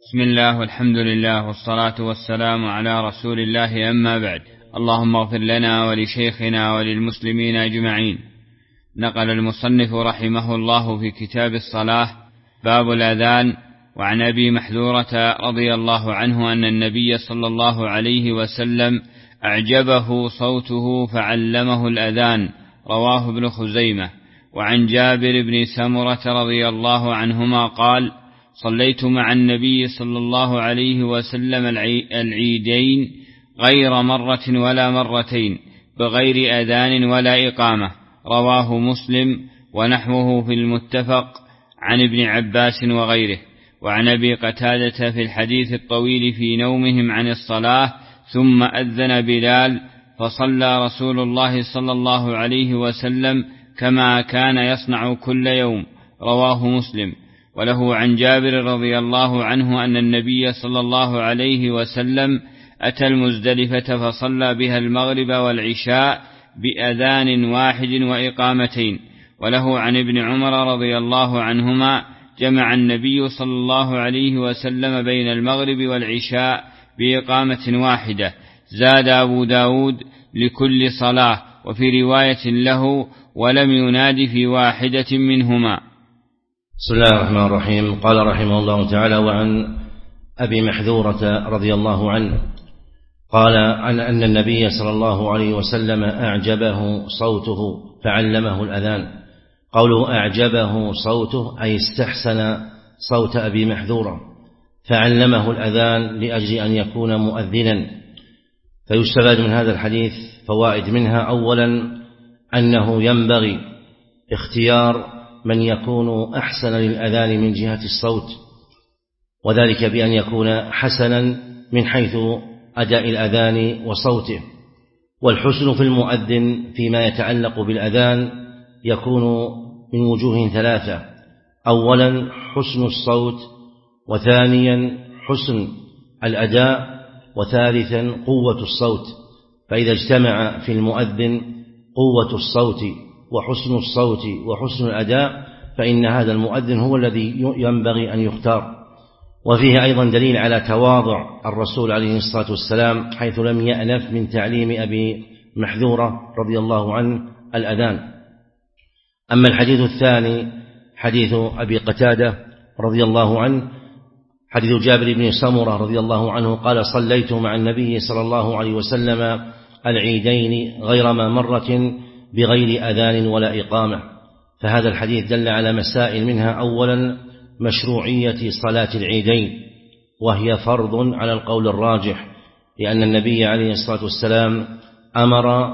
بسم الله والحمد لله والصلاة والسلام على رسول الله، أما بعد. اللهم اغفر لنا ولشيخنا وللمسلمين أجمعين. نقل المصنف رحمه الله في كتاب الصلاة باب الأذان: وعن أبي محذورة رضي الله عنه أن النبي صلى الله عليه وسلم أعجبه صوته فعلمه الأذان، رواه ابن خزيمة. وعن جابر بن سمرة رضي الله عنهما قال: صليت مع النبي صلى الله عليه وسلم العيدين غير مرة ولا مرتين بغير أذان ولا إقامة، رواه مسلم، ونحوه في المتفق عن ابن عباس وغيره. وعن أبي قتادة في الحديث الطويل في نومهم عن الصلاة: ثم أذن بلال فصلى رسول الله صلى الله عليه وسلم كما كان يصنع كل يوم، رواه مسلم. وله عن جابر رضي الله عنه أن النبي صلى الله عليه وسلم أتى المزدلفة فصلى بها المغرب والعشاء بأذان واحد وإقامتين. وله عن ابن عمر رضي الله عنهما: جمع النبي صلى الله عليه وسلم بين المغرب والعشاء بإقامة واحدة. زاد أبو داود: لكل صلاة، وفي رواية له: ولم يناد في واحدة منهما. بسم الله الرحمن الرحيم. قال رحمه الله تعالى: وعن أبي محذورة رضي الله عنه قال عن أن النبي صلى الله عليه وسلم أعجبه صوته فعلمه الأذان. قوله أعجبه صوته أي استحسن صوت أبي محذورة فعلمه الأذان لأجل أن يكون مؤذنا. فيستفاد من هذا الحديث فوائد، منها أولا أنه ينبغي اختيار من يكون أحسن للأذان من جهة الصوت، وذلك بأن يكون حسنا من حيث أداء الأذان وصوته. والحسن في المؤذن فيما يتعلق بالأذان يكون من وجوه ثلاثة: أولا حسن الصوت، وثانيا حسن الأداء، وثالثا قوة الصوت. فإذا اجتمع في المؤذن قوة الصوت وحسن الصوت وحسن الأداء فإن هذا المؤذن هو الذي ينبغي أن يختار. وفيه أيضا دليل على تواضع الرسول عليه الصلاة والسلام، حيث لم يأنف من تعليم أبي محذورة رضي الله عنه الأذان. أما الحديث الثاني حديث أبي قتادة رضي الله عنه، حديث جابر بن سمرة رضي الله عنه قال: صليت مع النبي صلى الله عليه وسلم العيدين غير ما مرة بغير أذان ولا إقامة. فهذا الحديث دل على مسائل، منها أولا مشروعية صلاة العيدين، وهي فرض على القول الراجح، لأن النبي عليه الصلاة والسلام أمر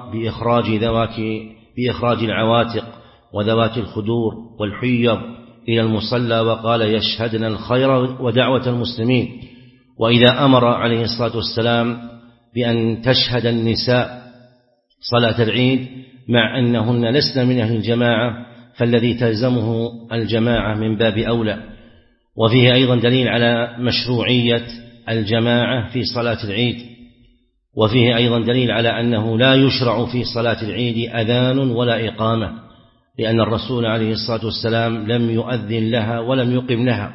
بإخراج العواتق وذوات الخدور والحيض إلى المصلى، وقال: يشهدن الخير ودعوة المسلمين. وإذا أمر عليه الصلاة والسلام بأن تشهد النساء صلاة العيد مع أنهن لسن من أهل الجماعة، فالذي تلزمه الجماعة من باب أولى. وفيه أيضا دليل على مشروعية الجماعة في صلاة العيد. وفيه أيضا دليل على أنه لا يشرع في صلاة العيد أذان ولا إقامة، لأن الرسول عليه الصلاة والسلام لم يؤذن لها ولم يقم لها.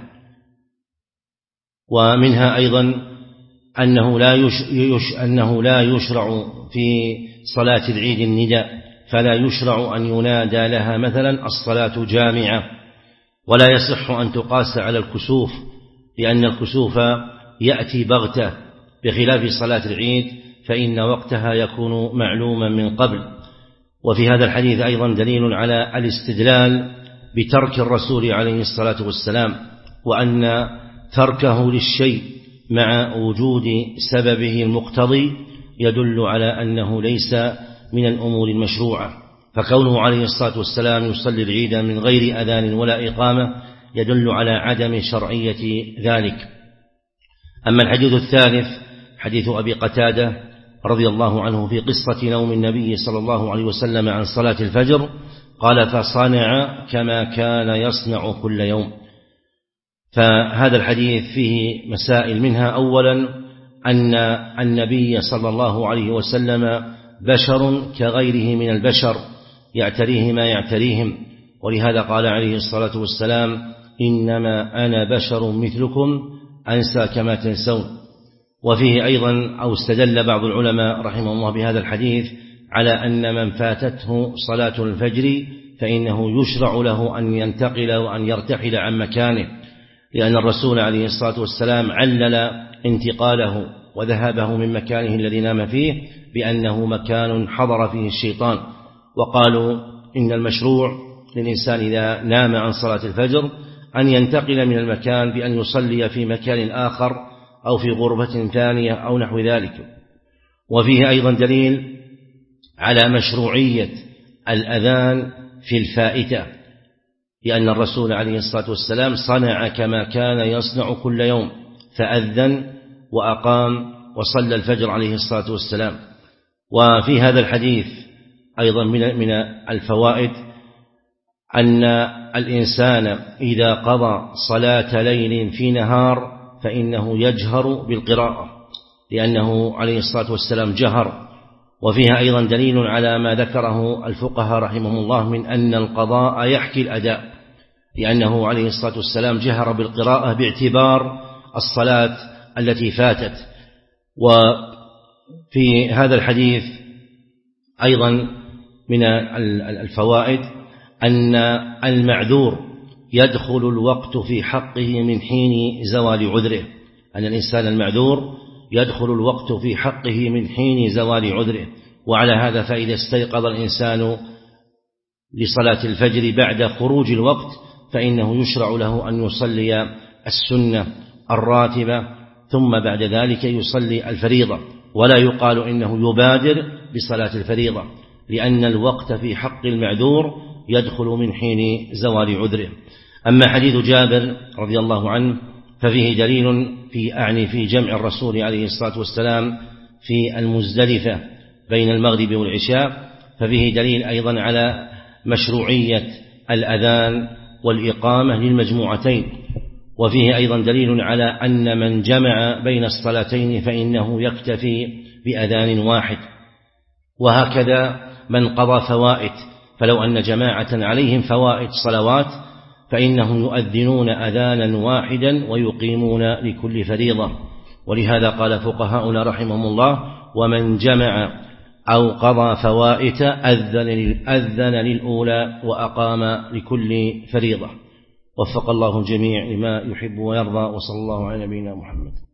ومنها أيضا أنه لا يشرع في صلاة العيد النداء، فلا يشرع أن ينادى لها مثلا الصلاة جامعة. ولا يصح أن تقاس على الكسوف، لأن الكسوف يأتي بغتة، بخلاف صلاة العيد فإن وقتها يكون معلوما من قبل. وفي هذا الحديث أيضا دليل على الاستدلال بترك الرسول عليه الصلاة والسلام، وأن تركه للشيء مع وجود سببه المقتضي يدل على أنه ليس من الأمور المشروعة. فكونه عليه الصلاة والسلام يصلي العيد من غير أذان ولا إقامة يدل على عدم شرعية ذلك. أما الحديث الثالث حديث أبي قتادة رضي الله عنه في قصة نوم النبي صلى الله عليه وسلم عن صلاة الفجر، قال: فصنع كما كان يصنع كل يوم. فهذا الحديث فيه مسائل، منها أولا أن النبي صلى الله عليه وسلم بشر كغيره من البشر، يعتريه ما يعتريهم، ولهذا قال عليه الصلاة والسلام: إنما أنا بشر مثلكم أنسى كما تنسون. وفيه أيضا أو استدل بعض العلماء رحمه الله بهذا الحديث على أن من فاتته صلاة الفجر فإنه يشرع له أن ينتقل وأن يرتحل عن مكانه، لأن الرسول عليه الصلاة والسلام علل انتقاله وذهابه من مكانه الذي نام فيه بأنه مكان حضر فيه الشيطان. وقالوا إن المشروع للإنسان إذا نام عن صلاة الفجر أن ينتقل من المكان بأن يصلي في مكان آخر أو في غرفة ثانية أو نحو ذلك. وفيه أيضا دليل على مشروعية الأذان في الفائتة، لأن الرسول عليه الصلاة والسلام صنع كما كان يصنع كل يوم، فأذن وأقام وصلى الفجر عليه الصلاة والسلام. وفي هذا الحديث أيضا من الفوائد أن الإنسان إذا قضى صلاة ليل في نهار فإنه يجهر بالقراءة، لأنه عليه الصلاة والسلام جهر. وفيها أيضا دليل على ما ذكره الفقهاء رحمهم الله من أن القضاء يحكي الأداء، لأنه عليه الصلاة والسلام جهر بالقراءة باعتبار الصلاة التي فاتت. وفي هذا الحديث أيضا من الفوائد أن المعذور يدخل الوقت في حقه من حين زوال عذره، أن الإنسان المعذور يدخل الوقت في حقه من حين زوال عذره. وعلى هذا فإذا استيقظ الإنسان لصلاة الفجر بعد خروج الوقت فإنه يشرع له أن يصلي السنة الراتبة ثم بعد ذلك يصلي الفريضة، ولا يقال إنه يبادر بصلاة الفريضة، لأن الوقت في حق المعذور يدخل من حين زوال عذره. أما حديث جابر رضي الله عنه ففيه دليل في جمع الرسول عليه الصلاة والسلام في المزدلفة بين المغرب والعشاء، ففيه دليل أيضا على مشروعية الأذان والإقامة للمجموعتين. وفيه أيضا دليل على أن من جمع بين الصلاتين فإنه يكتفي بأذان واحد. وهكذا من قضى فوائد، فلو أن جماعة عليهم فوائد صلوات فإنهم يؤذنون أذانا واحدا ويقيمون لكل فريضة. ولهذا قال فقهاؤنا رحمهم الله: ومن جمع أو قضى فوائت أذن للأولى وأقام لكل فريضة. وفق الله الجميع لما يحب ويرضى، وصلى الله على نبينا محمد.